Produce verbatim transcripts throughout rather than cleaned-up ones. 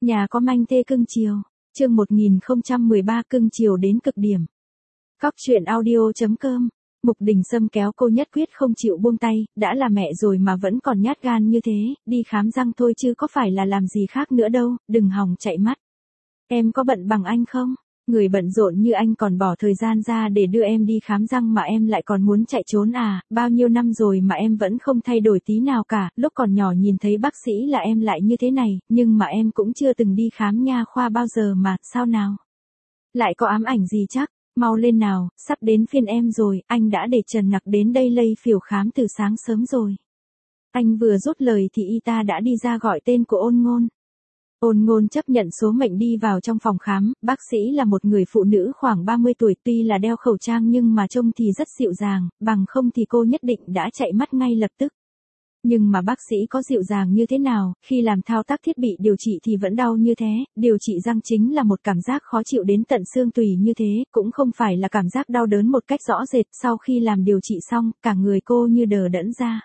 Nhà có manh thê cưng chiều. Chương một nghìn không trăm mười ba cưng chiều đến cực điểm. Cóc truyện audio chấm com. Mục Đình Sâm kéo cô nhất quyết không chịu buông tay, đã là mẹ rồi mà vẫn còn nhát gan như thế, đi khám răng thôi chứ có phải là làm gì khác nữa đâu, đừng hòng chạy mắt. Em có bận bằng anh không? Người bận rộn như anh còn bỏ thời gian ra để đưa em đi khám răng mà em lại còn muốn chạy trốn à, bao nhiêu năm rồi mà em vẫn không thay đổi tí nào cả, lúc còn nhỏ nhìn thấy bác sĩ là em lại như thế này, nhưng mà em cũng chưa từng đi khám nha khoa bao giờ mà, sao nào? Lại có ám ảnh gì chắc? Mau lên nào, sắp đến phiên em rồi, anh đã để Trần Nặc đến đây lây phiểu khám từ sáng sớm rồi. Anh vừa rút lời thì y tá đã đi ra gọi tên của Ôn Ngôn. Ôn Ngôn chấp nhận số mệnh đi vào trong phòng khám, bác sĩ là một người phụ nữ khoảng ba mươi tuổi, tuy là đeo khẩu trang nhưng mà trông thì rất dịu dàng, bằng không thì cô nhất định đã chạy mắt ngay lập tức. Nhưng mà bác sĩ có dịu dàng như thế nào, khi làm thao tác thiết bị điều trị thì vẫn đau như thế, điều trị răng chính là một cảm giác khó chịu đến tận xương tủy như thế, cũng không phải là cảm giác đau đớn một cách rõ rệt, sau khi làm điều trị xong, cả người cô như đờ đẫn ra.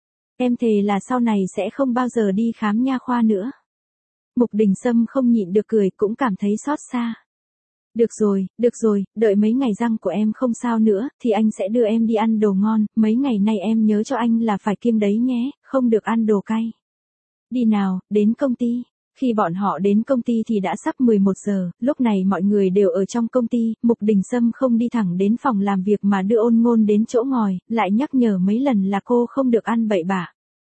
Em thề là sau này sẽ không bao giờ đi khám nha khoa nữa. Mục Đình Sâm không nhịn được cười, cũng cảm thấy xót xa. Được rồi, được rồi, đợi mấy ngày răng của em không sao nữa, thì anh sẽ đưa em đi ăn đồ ngon, mấy ngày nay em nhớ cho anh là phải kiêng đấy nhé, không được ăn đồ cay. Đi nào, đến công ty. Khi bọn họ đến công ty thì đã sắp mười một giờ, lúc này mọi người đều ở trong công ty, Mục Đình Sâm không đi thẳng đến phòng làm việc mà đưa Ôn Ngôn đến chỗ ngồi, lại nhắc nhở mấy lần là cô không được ăn bậy bạ.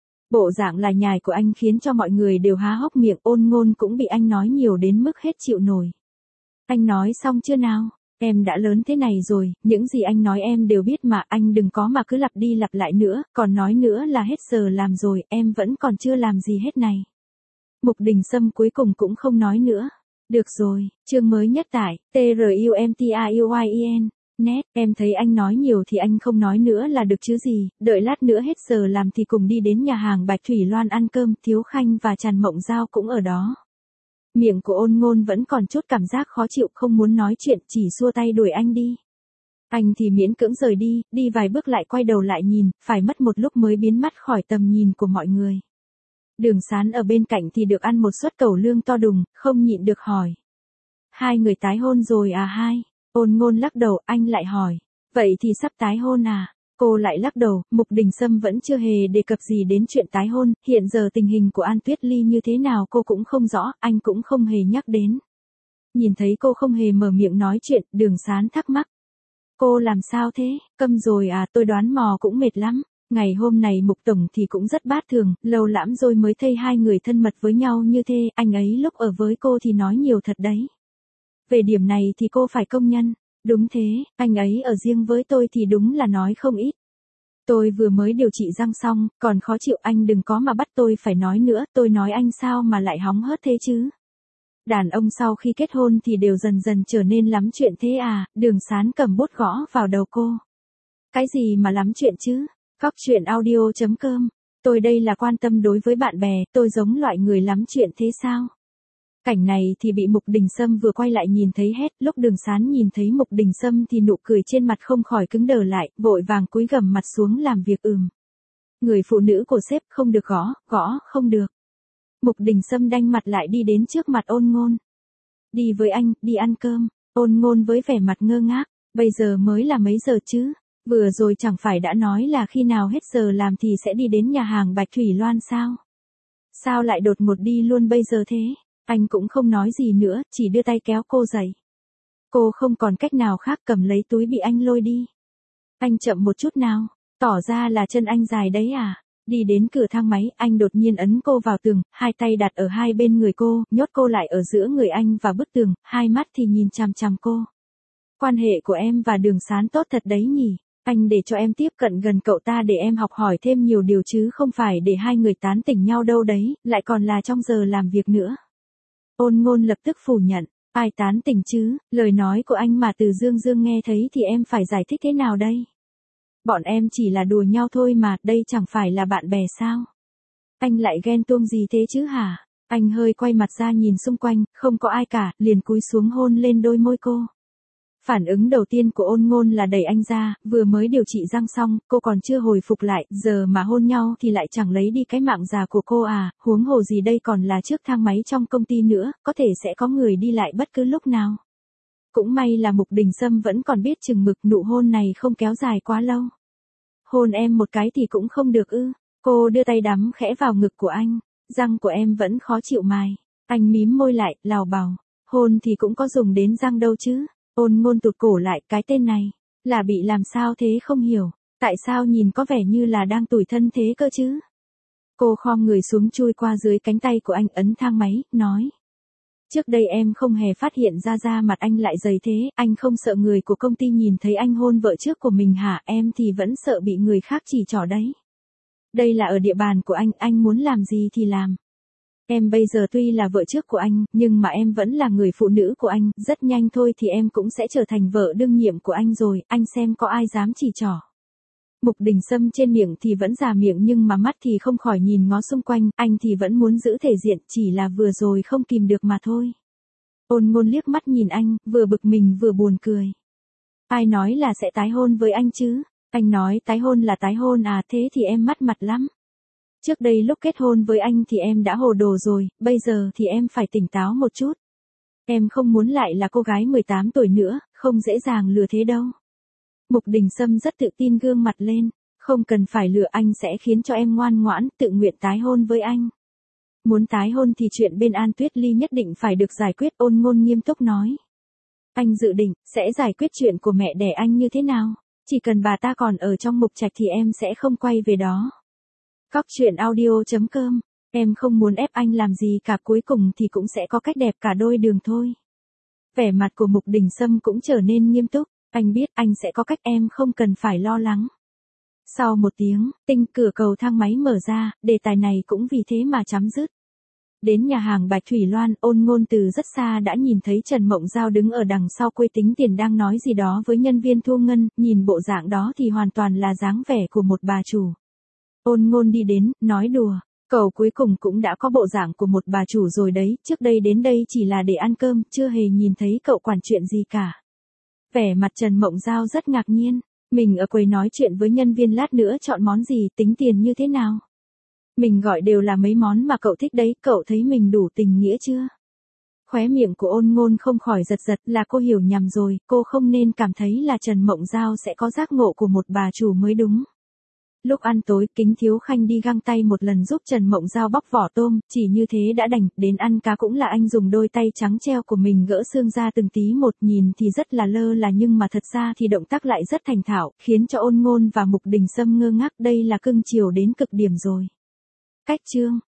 Bộ dạng lải nhải của anh khiến cho mọi người đều há hốc miệng, Ôn Ngôn cũng bị anh nói nhiều đến mức hết chịu nổi. Anh nói xong chưa nào? Em đã lớn thế này rồi, những gì anh nói em đều biết mà, anh đừng có mà cứ lặp đi lặp lại nữa, còn nói nữa là hết giờ làm rồi, em vẫn còn chưa làm gì hết này. Mục Đình Sâm cuối cùng cũng không nói nữa. Được rồi, chương mới nhất tại T R U M T A U Y E N. Nét, em thấy anh nói nhiều thì anh không nói nữa là được chứ gì, đợi lát nữa hết giờ làm thì cùng đi đến nhà hàng Bạch Thủy Loan ăn cơm, Thiếu Khanh và Trần Mộng Giao cũng ở đó. Miệng của Ôn Ngôn vẫn còn chút cảm giác khó chịu, không muốn nói chuyện, chỉ xua tay đuổi anh đi. Anh thì miễn cưỡng rời đi, đi vài bước lại quay đầu lại nhìn, phải mất một lúc mới biến mất khỏi tầm nhìn của mọi người. Đường Sán ở bên cạnh thì được ăn một suất cẩu lương to đùng, không nhịn được hỏi. Hai người tái hôn rồi à hai? Ôn Ngôn lắc đầu, anh lại hỏi. Vậy thì sắp tái hôn à? Cô lại lắc đầu, Mục Đình Sâm vẫn chưa hề đề cập gì đến chuyện tái hôn, hiện giờ tình hình của An Tuyết Ly như thế nào cô cũng không rõ, anh cũng không hề nhắc đến. Nhìn thấy cô không hề mở miệng nói chuyện, Đường Sán thắc mắc. Cô làm sao thế, câm rồi à, tôi đoán mò cũng mệt lắm. Ngày hôm này Mục Tổng thì cũng rất bát thường, lâu lắm rồi mới thấy hai người thân mật với nhau như thế, anh ấy lúc ở với cô thì nói nhiều thật đấy. Về điểm này thì cô phải công nhận. Đúng thế, anh ấy ở riêng với tôi thì đúng là nói không ít. Tôi vừa mới điều trị răng xong, còn khó chịu, anh đừng có mà bắt tôi phải nói nữa, tôi nói anh sao mà lại hóng hớt thế chứ. Đàn ông sau khi kết hôn thì đều dần dần trở nên lắm chuyện thế à, Đường Sán cầm bút gõ vào đầu cô. Cái gì mà lắm chuyện chứ, cóc truyện audio chấm com, tôi đây là quan tâm đối với bạn bè, tôi giống loại người lắm chuyện thế sao? Cảnh này thì bị Mục Đình Sâm vừa quay lại nhìn thấy hét, lúc Đường Sán nhìn thấy Mục Đình Sâm thì nụ cười trên mặt không khỏi cứng đờ lại, vội vàng cúi gằm mặt xuống làm việc ừm. Người phụ nữ của sếp không được gõ, gõ, không được. Mục Đình Sâm đanh mặt lại đi đến trước mặt Ôn Ngôn. Đi với anh, đi ăn cơm, Ôn Ngôn với vẻ mặt ngơ ngác, bây giờ mới là mấy giờ chứ, vừa rồi chẳng phải đã nói là khi nào hết giờ làm thì sẽ đi đến nhà hàng Bạch Thủy Loan sao? Sao lại đột ngột đi luôn bây giờ thế? Anh cũng không nói gì nữa, chỉ đưa tay kéo cô dậy. Cô không còn cách nào khác, cầm lấy túi bị anh lôi đi. Anh chậm một chút nào, tỏ ra là chân anh dài đấy à. Đi đến cửa thang máy, anh đột nhiên ấn cô vào tường, hai tay đặt ở hai bên người cô, nhốt cô lại ở giữa người anh và bức tường, hai mắt thì nhìn chằm chằm cô. Quan hệ của em và Đường Sán tốt thật đấy nhỉ. Anh để cho em tiếp cận gần cậu ta để em học hỏi thêm nhiều điều chứ không phải để hai người tán tỉnh nhau đâu đấy, lại còn là trong giờ làm việc nữa. Ôn Ngôn lập tức phủ nhận, ai tán tỉnh chứ, lời nói của anh mà từ Dương Dương nghe thấy thì em phải giải thích thế nào đây? Bọn em chỉ là đùa nhau thôi mà, đây chẳng phải là bạn bè sao? Anh lại ghen tuông gì thế chứ hả? Anh hơi quay mặt ra nhìn xung quanh, không có ai cả, liền cúi xuống hôn lên đôi môi cô. Phản ứng đầu tiên của Ôn Ngôn là đẩy anh ra, vừa mới điều trị răng xong, cô còn chưa hồi phục lại, giờ mà hôn nhau thì lại chẳng lấy đi cái mạng già của cô à, huống hồ gì đây còn là trước thang máy trong công ty nữa, có thể sẽ có người đi lại bất cứ lúc nào. Cũng may là Mục Đình Sâm vẫn còn biết chừng mực, nụ hôn này không kéo dài quá lâu. Hôn em một cái thì cũng không được ư? Cô đưa tay đắm khẽ vào ngực của anh, răng của em vẫn khó chịu mài. Anh mím môi lại, lào bảo, hôn thì cũng có dùng đến răng đâu chứ. Ôn Ngôn tụt cổ lại, cái tên này, là bị làm sao thế không hiểu, tại sao nhìn có vẻ như là đang tủi thân thế cơ chứ. Cô khom người xuống chui qua dưới cánh tay của anh ấn thang máy, nói. Trước đây em không hề phát hiện ra da mặt anh lại dày thế, anh không sợ người của công ty nhìn thấy anh hôn vợ trước của mình hả? Em thì vẫn sợ bị người khác chỉ trỏ đấy. Đây là ở địa bàn của anh, anh muốn làm gì thì làm. Em bây giờ tuy là vợ trước của anh, nhưng mà em vẫn là người phụ nữ của anh, rất nhanh thôi thì em cũng sẽ trở thành vợ đương nhiệm của anh rồi, anh xem có ai dám chỉ trỏ. Mục Đình Sâm trên miệng thì vẫn già miệng nhưng mà mắt thì không khỏi nhìn ngó xung quanh, anh thì vẫn muốn giữ thể diện, chỉ là vừa rồi không kìm được mà thôi. Ôn Ngôn liếc mắt nhìn anh, vừa bực mình vừa buồn cười. Ai nói là sẽ tái hôn với anh chứ? Anh nói tái hôn là tái hôn à, thế thì em mất mặt lắm. Trước đây lúc kết hôn với anh thì em đã hồ đồ rồi, bây giờ thì em phải tỉnh táo một chút. Em không muốn lại là cô gái mười tám tuổi nữa, không dễ dàng lừa thế đâu. Mục Đình Sâm rất tự tin gương mặt lên, không cần phải lừa, anh sẽ khiến cho em ngoan ngoãn, tự nguyện tái hôn với anh. Muốn tái hôn thì chuyện bên An Tuyết Ly nhất định phải được giải quyết, Ôn Ngôn nghiêm túc nói. Anh dự định, sẽ giải quyết chuyện của mẹ đẻ anh như thế nào? Chỉ cần bà ta còn ở trong Mục Trạch thì em sẽ không quay về đó. Cóc truyện audio chấm com, em không muốn ép anh làm gì cả, cuối cùng thì cũng sẽ có cách đẹp cả đôi đường thôi. Vẻ mặt của Mục Đình Sâm cũng trở nên nghiêm túc, anh biết anh sẽ có cách, em không cần phải lo lắng. Sau một tiếng, tinh cửa cầu thang máy mở ra, đề tài này cũng vì thế mà chấm dứt. Đến nhà hàng Bạch Thủy Loan, Ôn Ngôn từ rất xa đã nhìn thấy Trần Mộng Giao đứng ở đằng sau quầy tính tiền đang nói gì đó với nhân viên thu ngân, nhìn bộ dạng đó thì hoàn toàn là dáng vẻ của một bà chủ. Ôn Ngôn đi đến, nói đùa, cậu cuối cùng cũng đã có bộ dạng của một bà chủ rồi đấy, trước đây đến đây chỉ là để ăn cơm, chưa hề nhìn thấy cậu quản chuyện gì cả. Vẻ mặt Trần Mộng Giao rất ngạc nhiên, mình ở quầy nói chuyện với nhân viên lát nữa chọn món gì, tính tiền như thế nào. Mình gọi đều là mấy món mà cậu thích đấy, cậu thấy mình đủ tình nghĩa chưa? Khóe miệng của Ôn Ngôn không khỏi giật giật, là cô hiểu nhầm rồi, cô không nên cảm thấy là Trần Mộng Giao sẽ có giác ngộ của một bà chủ mới đúng. Lúc ăn tối, Kính Thiếu Khanh đi găng tay một lần giúp Trần Mộng Giao bóc vỏ tôm, chỉ như thế đã đành, đến ăn cá cũng là anh dùng đôi tay trắng treo của mình gỡ xương ra từng tí một, nhìn thì rất là lơ là nhưng mà thật ra thì động tác lại rất thành thạo, khiến cho Ôn Ngôn và Mục Đình Sâm ngơ ngác, đây là cưng chiều đến cực điểm rồi. Cách chương